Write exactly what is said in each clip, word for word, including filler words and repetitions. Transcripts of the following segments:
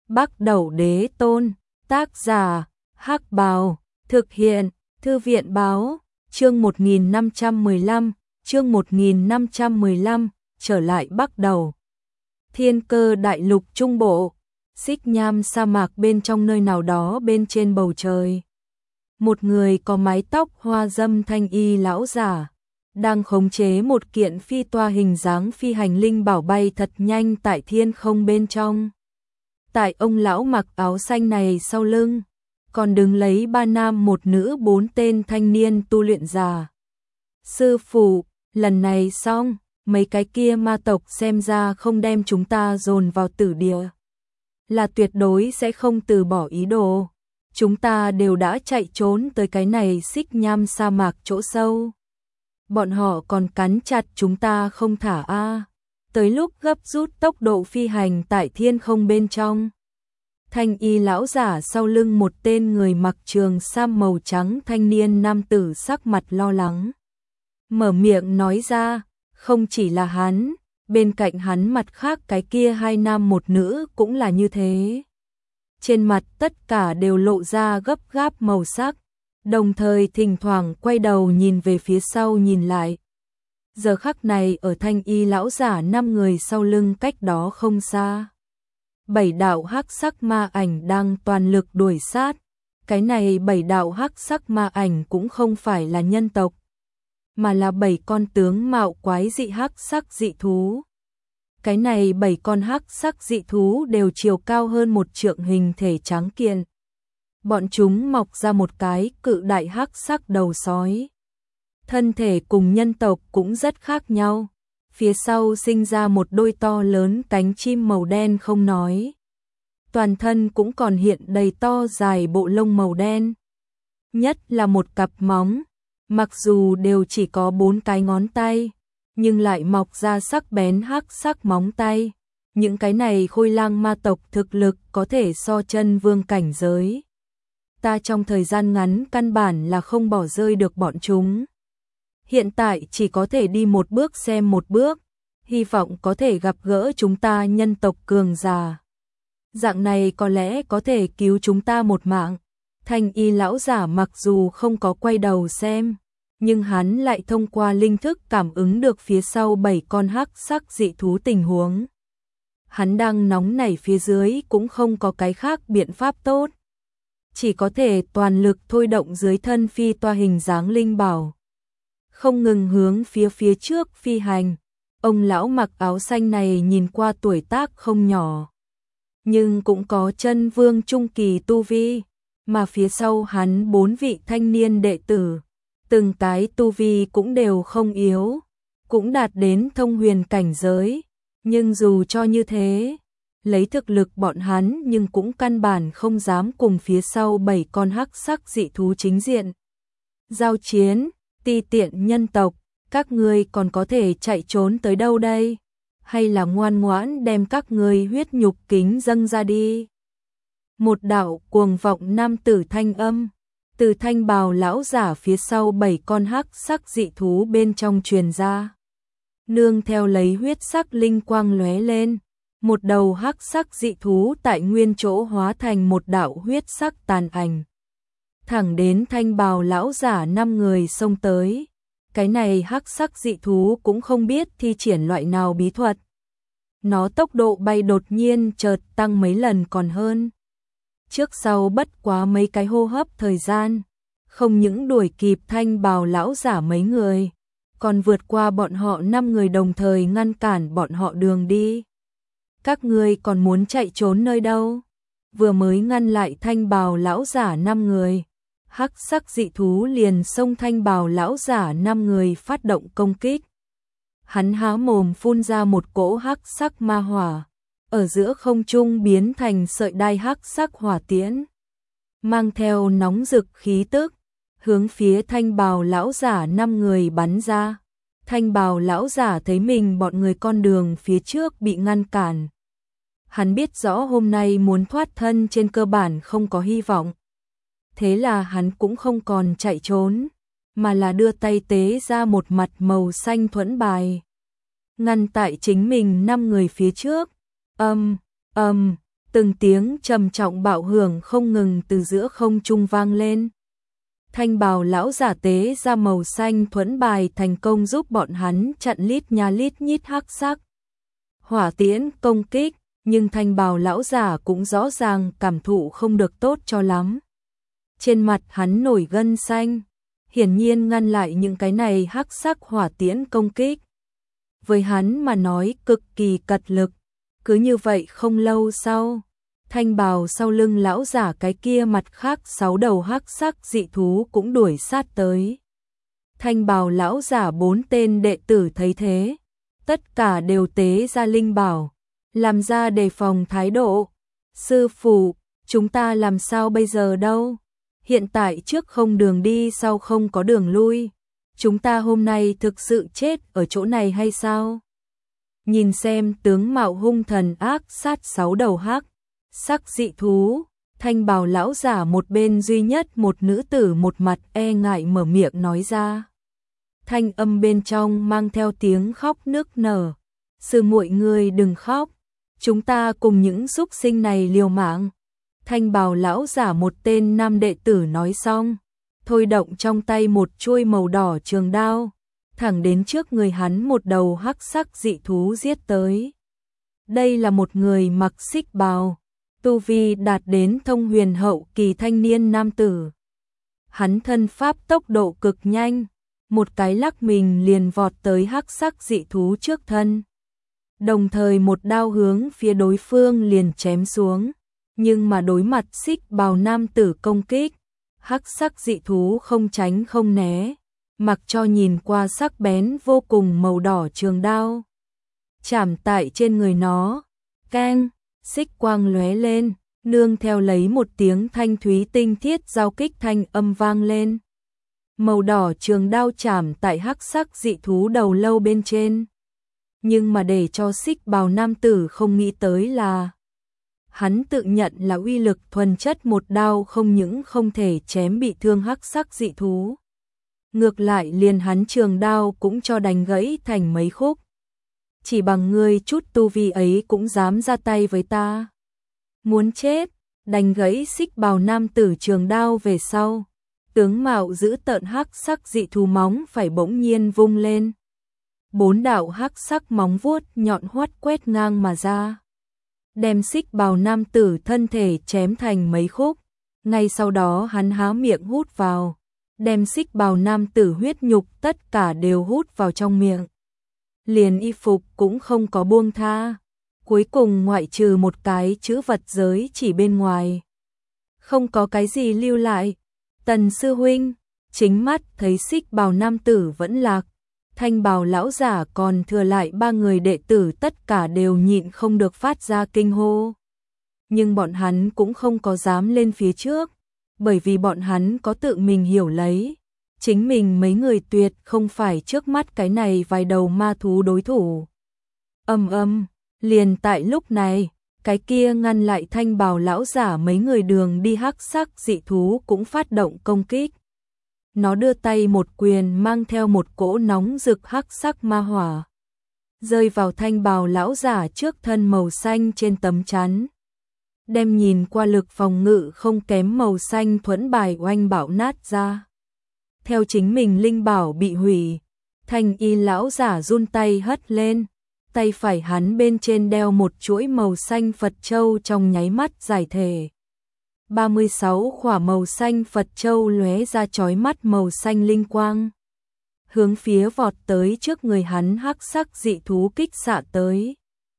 Bắc Đẩu Đế Tôn, tác giả, Hắc Bào, thực hiện, Thư viện Báo, chương một nghìn năm trăm mười lăm, chương một nghìn năm trăm mười lăm, trở lại Bắc Đẩu. Thiên Cơ Đại Lục Trung Bộ, Xích Nham sa mạc bên trong nơi nào đó bên trên bầu trời. Một người có mái tóc hoa dâm thanh y lão giả, đang khống chế một kiện phi toa hình dáng phi hành linh bảo bay thật nhanh tại thiên không bên trong. Tại ông lão mặc áo xanh này sau lưng, còn đứng lấy ba nam một nữ bốn tên thanh niên tu luyện già. Sư phụ, lần này xong, mấy cái kia ma tộc xem ra không đem chúng ta dồn vào tử địa. Là tuyệt đối sẽ không từ bỏ ý đồ. Chúng ta đều đã chạy trốn tới cái này Xích Nham sa mạc chỗ sâu. Bọn họ còn cắn chặt chúng ta không thả a. Tới lúc gấp rút tốc độ phi hành tại thiên không bên trong. Thanh y lão giả sau lưng một tên người mặc trường sam màu trắng thanh niên nam tử sắc mặt lo lắng. Mở miệng nói ra, không chỉ là hắn, bên cạnh hắn mặt khác cái kia hai nam một nữ cũng là như thế. Trên mặt tất cả đều lộ ra gấp gáp màu sắc, đồng thời thỉnh thoảng quay đầu nhìn về phía sau nhìn lại. Giờ khắc này ở thanh y lão giả năm người sau lưng cách đó không xa. Bảy đạo hắc sắc ma ảnh đang toàn lực đuổi sát. Cái này bảy đạo hắc sắc ma ảnh cũng không phải là nhân tộc, mà là bảy con tướng mạo quái dị hắc sắc dị thú. Cái này bảy con hắc sắc dị thú đều chiều cao hơn một trượng, hình thể trắng kiện. Bọn chúng mọc ra một cái cự đại hắc sắc đầu sói. Thân thể cùng nhân tộc cũng rất khác nhau. Phía sau sinh ra một đôi to lớn cánh chim màu đen không nói. Toàn thân cũng còn hiện đầy to dài bộ lông màu đen. Nhất là một cặp móng, mặc dù đều chỉ có bốn cái ngón tay, nhưng lại mọc ra sắc bén hắc sắc móng tay. Những cái này khôi lang ma tộc thực lực có thể so chân vương cảnh giới. Ta trong thời gian ngắn căn bản là không bỏ rơi được bọn chúng. Hiện tại chỉ có thể đi một bước xem một bước, hy vọng có thể gặp gỡ chúng ta nhân tộc cường giả. Dạng này có lẽ có thể cứu chúng ta một mạng. Thanh y lão giả mặc dù không có quay đầu xem, nhưng hắn lại thông qua linh thức cảm ứng được phía sau bảy con hắc sắc dị thú tình huống. Hắn đang nóng nảy phía dưới cũng không có cái khác biện pháp tốt. Chỉ có thể toàn lực thôi động dưới thân phi toa hình dáng linh bảo. Không ngừng hướng phía phía trước phi hành. Ông lão mặc áo xanh này nhìn qua tuổi tác không nhỏ, nhưng cũng có chân vương trung kỳ tu vi, mà phía sau hắn bốn vị thanh niên đệ tử, từng cái tu vi cũng đều không yếu, cũng đạt đến thông huyền cảnh giới, nhưng dù cho như thế, lấy thực lực bọn hắn nhưng cũng căn bản không dám cùng phía sau bảy con hắc sắc dị thú chính diện giao chiến. Ti tiện nhân tộc, các ngươi còn có thể chạy trốn tới đâu đây? Hay là ngoan ngoãn đem các ngươi huyết nhục kính dâng ra đi? Một đạo cuồng vọng nam tử thanh âm, từ thanh bào lão giả phía sau bảy con hắc sắc dị thú bên trong truyền ra. Nương theo lấy huyết sắc linh quang lóe lên, một đầu hắc sắc dị thú tại nguyên chỗ hóa thành một đạo huyết sắc tàn ảnh. Thẳng đến thanh bào lão giả năm người xông tới. Cái này hắc sắc dị thú cũng không biết thi triển loại nào bí thuật. Nó tốc độ bay đột nhiên chợt tăng mấy lần còn hơn. Trước sau bất quá mấy cái hô hấp thời gian, không những đuổi kịp thanh bào lão giả mấy người, còn vượt qua bọn họ năm người đồng thời ngăn cản bọn họ đường đi. Các ngươi còn muốn chạy trốn nơi đâu? Vừa mới ngăn lại thanh bào lão giả năm người, hắc sắc dị thú liền xông thanh bào lão giả năm người phát động công kích. Hắn há mồm phun ra một cỗ hắc sắc ma hỏa, ở giữa không trung biến thành sợi đai hắc sắc hỏa tiễn, mang theo nóng rực khí tức, hướng phía thanh bào lão giả năm người bắn ra. Thanh bào lão giả thấy mình bọn người con đường phía trước bị ngăn cản. Hắn biết rõ hôm nay muốn thoát thân trên cơ bản không có hy vọng. Thế là hắn cũng không còn chạy trốn, mà là đưa tay tế ra một mặt màu xanh thuẫn bài, ngăn tại chính mình năm người phía trước. Âm, âm, từng tiếng trầm trọng bạo hưởng không ngừng từ giữa không trung vang lên. Thanh bào lão giả tế ra màu xanh thuẫn bài thành công giúp bọn hắn chặn lít nha lít nhít hắc sắc hỏa tiễn công kích, nhưng thanh bào lão giả cũng rõ ràng cảm thụ không được tốt cho lắm. Trên mặt hắn nổi gân xanh, hiển nhiên ngăn lại những cái này hắc sắc hỏa tiễn công kích. Với hắn mà nói cực kỳ cật lực, cứ như vậy không lâu sau, thanh bào sau lưng lão giả cái kia mặt khác sáu đầu hắc sắc dị thú cũng đuổi sát tới. Thanh bào lão giả bốn tên đệ tử thấy thế, tất cả đều tế ra linh bảo, làm ra đề phòng thái độ. Sư phụ, chúng ta làm sao bây giờ đâu? Hiện tại trước không đường đi sau không có đường lui, chúng ta hôm nay thực sự chết ở chỗ này hay sao? Nhìn xem tướng mạo hung thần ác sát sáu đầu hắc sắc dị thú, thanh bào lão giả một bên duy nhất một nữ tử một mặt e ngại mở miệng nói ra. Thanh âm bên trong mang theo tiếng khóc nức nở. Sư muội ngươi đừng khóc, chúng ta cùng những súc sinh này liều mạng. Thanh bào lão giả một tên nam đệ tử nói xong, thôi động trong tay một chuôi màu đỏ trường đao, thẳng đến trước người hắn một đầu hắc sắc dị thú giết tới. Đây là một người mặc xích bào, tu vi đạt đến thông huyền hậu kỳ thanh niên nam tử. Hắn thân pháp tốc độ cực nhanh, một cái lắc mình liền vọt tới hắc sắc dị thú trước thân. Đồng thời một đao hướng phía đối phương liền chém xuống, nhưng mà đối mặt xích bào nam tử công kích, hắc sắc dị thú không tránh không né, mặc cho nhìn qua sắc bén vô cùng màu đỏ trường đao. Chạm tại trên người nó, keng, xích quang lóe lên, nương theo lấy một tiếng thanh thúy tinh thiết giao kích thanh âm vang lên. Màu đỏ trường đao chạm tại hắc sắc dị thú đầu lâu bên trên. Nhưng mà để cho xích bào nam tử không nghĩ tới là hắn tự nhận là uy lực thuần chất một đao không những không thể chém bị thương hắc sắc dị thú. Ngược lại liền hắn trường đao cũng cho đánh gãy thành mấy khúc. Chỉ bằng ngươi chút tu vi ấy cũng dám ra tay với ta. Muốn chết, đánh gãy xích bào nam tử trường đao về sau. Tướng mạo giữ tợn hắc sắc dị thú móng phải bỗng nhiên vung lên. Bốn đạo hắc sắc móng vuốt nhọn hoắt quét ngang mà ra. Đem xích bào nam tử thân thể chém thành mấy khúc. Ngay sau đó hắn há miệng hút vào. Đem xích bào nam tử huyết nhục tất cả đều hút vào trong miệng. Liền y phục cũng không có buông tha. Cuối cùng ngoại trừ một cái chữ vật giới chỉ bên ngoài. Không có cái gì lưu lại. Tần sư huynh, chính mắt thấy xích bào nam tử vẫn lạc. Thanh bào lão giả còn thừa lại ba người đệ tử tất cả đều nhịn không được phát ra kinh hô. Nhưng bọn hắn cũng không có dám lên phía trước, bởi vì bọn hắn có tự mình hiểu lấy. Chính mình mấy người tuyệt không phải trước mắt cái này vài đầu ma thú đối thủ. Âm âm, liền tại lúc này, cái kia ngăn lại thanh bào lão giả mấy người đường đi hắc sắc dị thú cũng phát động công kích. Nó đưa tay một quyền mang theo một cỗ nóng rực hắc sắc ma hỏa. Rơi vào thanh bào lão giả trước thân màu xanh trên tấm chắn. Đem nhìn qua lực phòng ngự không kém màu xanh thuẫn bài oanh bạo nát ra. Theo chính mình linh bảo bị hủy, thanh y lão giả run tay hất lên. Tay phải hắn bên trên đeo một chuỗi màu xanh Phật Châu trong nháy mắt giải thể. ba mươi sáu khỏa màu xanh Phật Châu lóe ra chói mắt màu xanh linh quang. Hướng phía vọt tới trước người hắn hắc sắc dị thú kích xạ tới.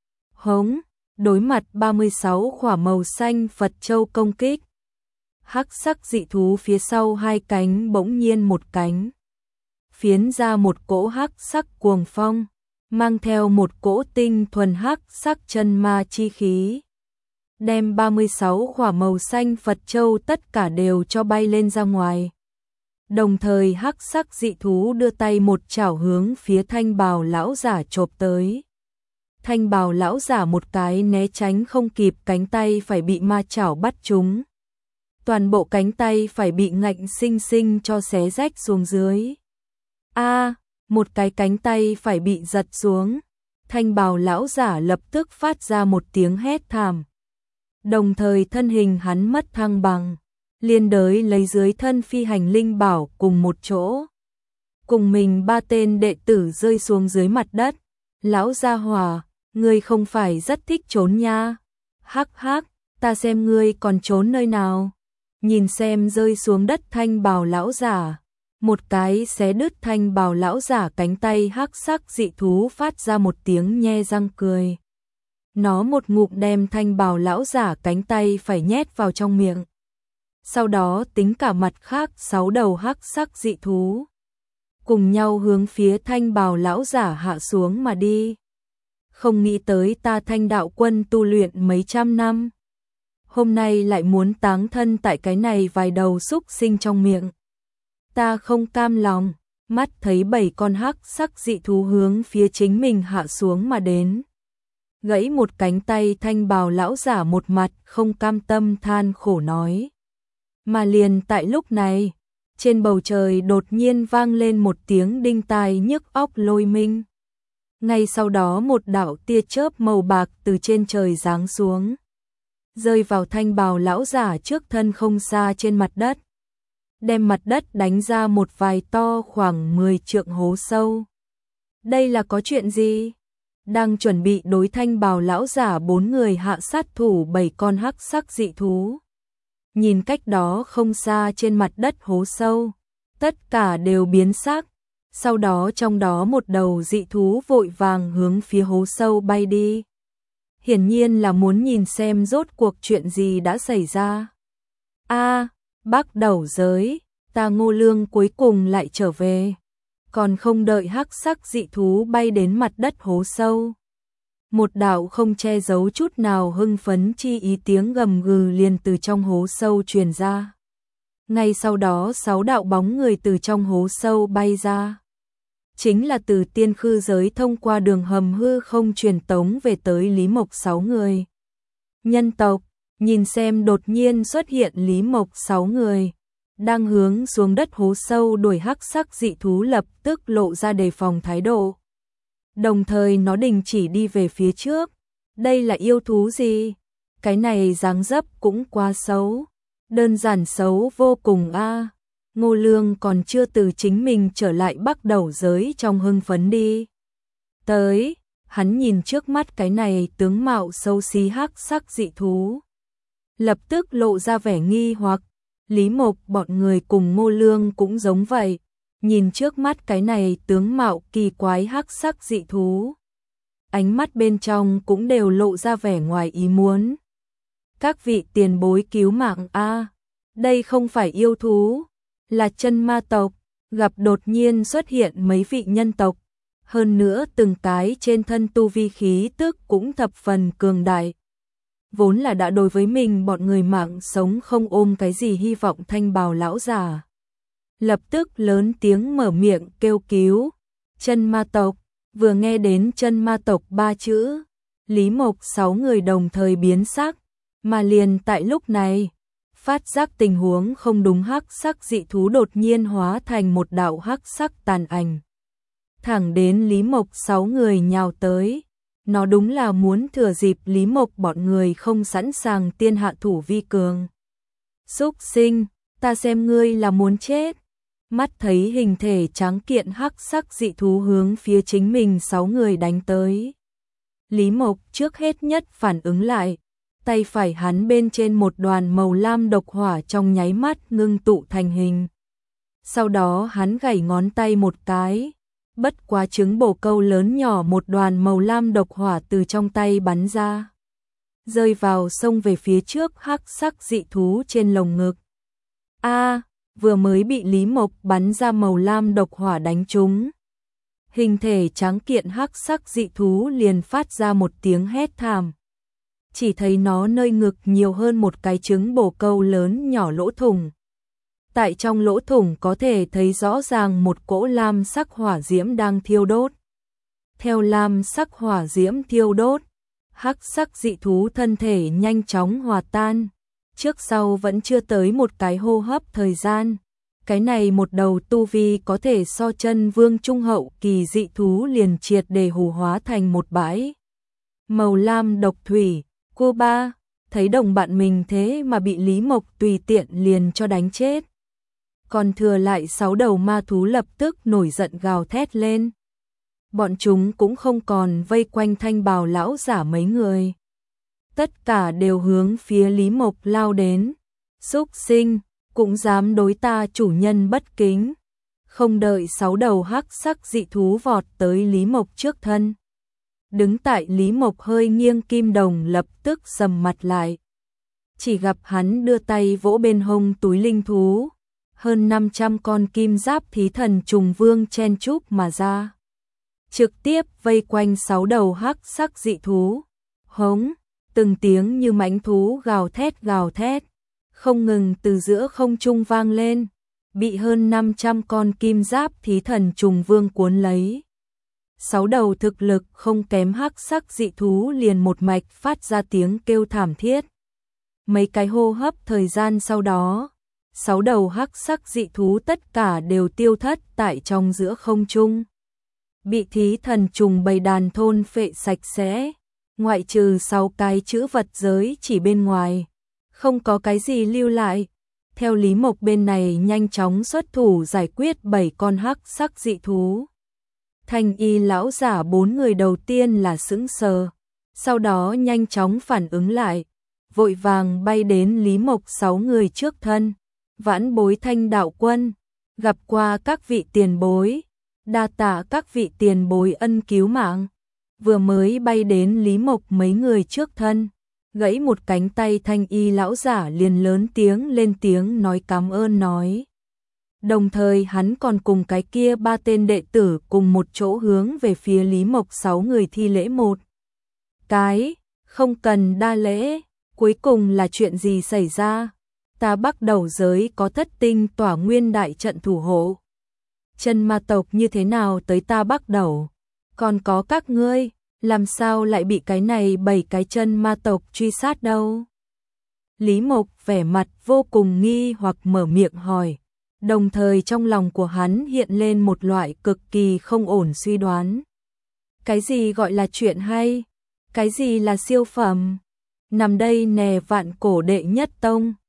Hống, đối mặt ba mươi sáu khỏa màu xanh Phật Châu công kích. Hắc sắc dị thú phía sau hai cánh bỗng nhiên một cánh. Phiến ra một cỗ hắc sắc cuồng phong, mang theo một cỗ tinh thuần hắc sắc chân ma chi khí. Đem ba mươi sáu khỏa màu xanh Phật Châu tất cả đều cho bay lên ra ngoài. Đồng thời hắc sắc dị thú đưa tay một chảo hướng phía thanh bào lão giả chộp tới. Thanh bào lão giả một cái né tránh không kịp, cánh tay phải bị ma chảo bắt trúng. Toàn bộ cánh tay phải bị ngạnh sinh sinh cho xé rách xuống dưới. A, một cái cánh tay phải bị giật xuống. Thanh bào lão giả lập tức phát ra một tiếng hét thảm. Đồng thời thân hình hắn mất thăng bằng, liên đới lấy dưới thân phi hành linh bảo cùng một chỗ. Cùng mình ba tên đệ tử rơi xuống dưới mặt đất. Lão gia hỏa, ngươi không phải rất thích trốn nha? Hắc hắc, ta xem ngươi còn trốn nơi nào. Nhìn xem rơi xuống đất thanh bào lão giả, một cái xé đứt thanh bào lão giả cánh tay hắc sắc dị thú phát ra một tiếng nhe răng cười. Nó một ngụm đem thanh bào lão giả cánh tay phải nhét vào trong miệng. Sau đó tính cả mặt khác sáu đầu hắc sắc dị thú, cùng nhau hướng phía thanh bào lão giả hạ xuống mà đi. Không nghĩ tới ta Thanh đạo quân tu luyện mấy trăm năm, hôm nay lại muốn táng thân tại cái này vài đầu súc sinh trong miệng. Ta không cam lòng, mắt thấy bảy con hắc sắc dị thú hướng phía chính mình hạ xuống mà đến. Gãy một cánh tay thanh bào lão giả một mặt không cam tâm than khổ nói. Mà liền tại lúc này, trên bầu trời đột nhiên vang lên một tiếng đinh tai nhức óc lôi minh. Ngay sau đó một đạo tia chớp màu bạc từ trên trời giáng xuống, rơi vào thanh bào lão giả trước thân không xa trên mặt đất, đem mặt đất đánh ra một vài to khoảng mười trượng hố sâu. Đây là có chuyện gì? Đang chuẩn bị đối thanh bào lão giả bốn người hạ sát thủ bảy con hắc sắc dị thú. Nhìn cách đó không xa trên mặt đất hố sâu, tất cả đều biến sắc. Sau đó trong đó một đầu dị thú vội vàng hướng phía hố sâu bay đi. Hiển nhiên là muốn nhìn xem rốt cuộc chuyện gì đã xảy ra. A, Bắc Đầu giới, ta Ngô Lương cuối cùng lại trở về. Còn không đợi hắc sắc dị thú bay đến mặt đất hố sâu, một đạo không che giấu chút nào hưng phấn chi ý tiếng gầm gừ liền từ trong hố sâu truyền ra. Ngay sau đó sáu đạo bóng người từ trong hố sâu bay ra. Chính là từ tiên khư giới thông qua đường hầm hư không truyền tống về tới Lý Mộc sáu người. Nhân tộc, nhìn xem đột nhiên xuất hiện Lý Mộc sáu người, đang hướng xuống đất hố sâu đuổi hắc sắc dị thú lập tức lộ ra đề phòng thái độ. Đồng thời nó đình chỉ đi về phía trước. Đây là yêu thú gì? Cái này dáng dấp cũng quá xấu. Đơn giản xấu vô cùng a. À. Ngô Lương còn chưa từ chính mình trở lại Bắc Đầu giới trong hưng phấn đi. Tới, hắn nhìn trước mắt cái này tướng mạo xấu xí hắc sắc dị thú, lập tức lộ ra vẻ nghi hoặc. Lý Mộc bọn người cùng Ngô Lương cũng giống vậy, nhìn trước mắt cái này tướng mạo kỳ quái hắc sắc dị thú, ánh mắt bên trong cũng đều lộ ra vẻ ngoài ý muốn. Các vị tiền bối cứu mạng a, đây không phải yêu thú, là chân ma tộc. Gặp đột nhiên xuất hiện mấy vị nhân tộc, hơn nữa từng cái trên thân tu vi khí tức cũng thập phần cường đại. Vốn là đã đối với mình bọn người mạng sống không ôm cái gì hy vọng thanh bào lão giả, lập tức lớn tiếng mở miệng kêu cứu. Chân ma tộc. Vừa nghe đến chân ma tộc ba chữ, Lý Mộc sáu người đồng thời biến sắc. Mà liền tại lúc này, phát giác tình huống không đúng, hắc sắc dị thú đột nhiên hóa thành một đạo hắc sắc tàn ảnh, thẳng đến Lý Mộc sáu người nhào tới. Nó đúng là muốn thừa dịp Lý Mộc bọn người không sẵn sàng tiên hạ thủ vi cường. Súc sinh, ta xem ngươi là muốn chết. Mắt thấy hình thể tráng kiện hắc sắc dị thú hướng phía chính mình sáu người đánh tới, Lý Mộc trước hết nhất phản ứng lại, tay phải hắn bên trên một đoàn màu lam độc hỏa trong nháy mắt ngưng tụ thành hình. Sau đó hắn gảy ngón tay một cái, bất quá trứng bồ câu lớn nhỏ một đoàn màu lam độc hỏa từ trong tay bắn ra, rơi vào sông về phía trước hắc sắc dị thú trên lồng ngực. A, vừa mới bị Lý Mộc bắn ra màu lam độc hỏa đánh trúng, hình thể tráng kiện hắc sắc dị thú liền phát ra một tiếng hét thảm. Chỉ thấy nó nơi ngực nhiều hơn một cái trứng bồ câu lớn nhỏ lỗ thủng. Tại trong lỗ thủng có thể thấy rõ ràng một cỗ lam sắc hỏa diễm đang thiêu đốt. Theo lam sắc hỏa diễm thiêu đốt, hắc sắc dị thú thân thể nhanh chóng hòa tan. Trước sau vẫn chưa tới một cái hô hấp thời gian, cái này một đầu tu vi có thể so chân vương trung hậu kỳ dị thú liền triệt để hủ hóa thành một bãi màu lam độc thủy. Cô ba, thấy đồng bạn mình thế mà bị Lý Mộc tùy tiện liền cho đánh chết. Còn thừa lại sáu đầu ma thú lập tức nổi giận gào thét lên. Bọn chúng cũng không còn vây quanh Thanh Bào lão giả mấy người. Tất cả đều hướng phía Lý Mộc lao đến. Súc sinh, cũng dám đối ta chủ nhân bất kính. Không đợi sáu đầu hắc sắc dị thú vọt tới Lý Mộc trước thân. Đứng tại Lý Mộc hơi nghiêng Kim Đồng lập tức sầm mặt lại. Chỉ gặp hắn đưa tay vỗ bên hông túi linh thú. Hơn năm trăm con kim giáp thí thần trùng vương chen chúc mà ra. Trực tiếp vây quanh sáu đầu hắc sắc dị thú. Hống, từng tiếng như mãnh thú gào thét gào thét. Không ngừng từ giữa không trung vang lên. Bị hơn năm trăm con kim giáp thí thần trùng vương cuốn lấy. Sáu đầu thực lực không kém hắc sắc dị thú liền một mạch phát ra tiếng kêu thảm thiết. Mấy cái hô hấp thời gian sau đó, sáu đầu hắc sắc dị thú tất cả đều tiêu thất tại trong giữa không trung. Bị thí thần trùng bầy đàn thôn phệ sạch sẽ, ngoại trừ sáu cái chữ vật giới chỉ bên ngoài, không có cái gì lưu lại. Theo Lý Mộc bên này nhanh chóng xuất thủ giải quyết bảy con hắc sắc dị thú. Thanh y lão giả bốn người đầu tiên là sững sờ, sau đó nhanh chóng phản ứng lại, vội vàng bay đến Lý Mộc sáu người trước thân. Vãn bối Thanh đạo quân, gặp qua các vị tiền bối, đa tạ các vị tiền bối ân cứu mạng. Vừa mới bay đến Lý Mộc mấy người trước thân, gãy một cánh tay thanh y lão giả liền lớn tiếng lên tiếng nói cảm ơn nói. Đồng thời hắn còn cùng cái kia ba tên đệ tử cùng một chỗ hướng về phía Lý Mộc sáu người thi lễ một cái, không cần đa lễ. Cuối cùng là chuyện gì xảy ra? Ta Bắc Đầu giới có thất tinh tỏa nguyên đại trận thủ hộ. Chân ma tộc như thế nào tới ta Bắc Đầu? Còn có các ngươi, làm sao lại bị cái này bảy cái chân ma tộc truy sát đâu? Lý Mộc vẻ mặt vô cùng nghi hoặc mở miệng hỏi, đồng thời trong lòng của hắn hiện lên một loại cực kỳ không ổn suy đoán. Cái gì gọi là chuyện hay? Cái gì là siêu phẩm? Nằm đây nè vạn cổ đệ nhất tông,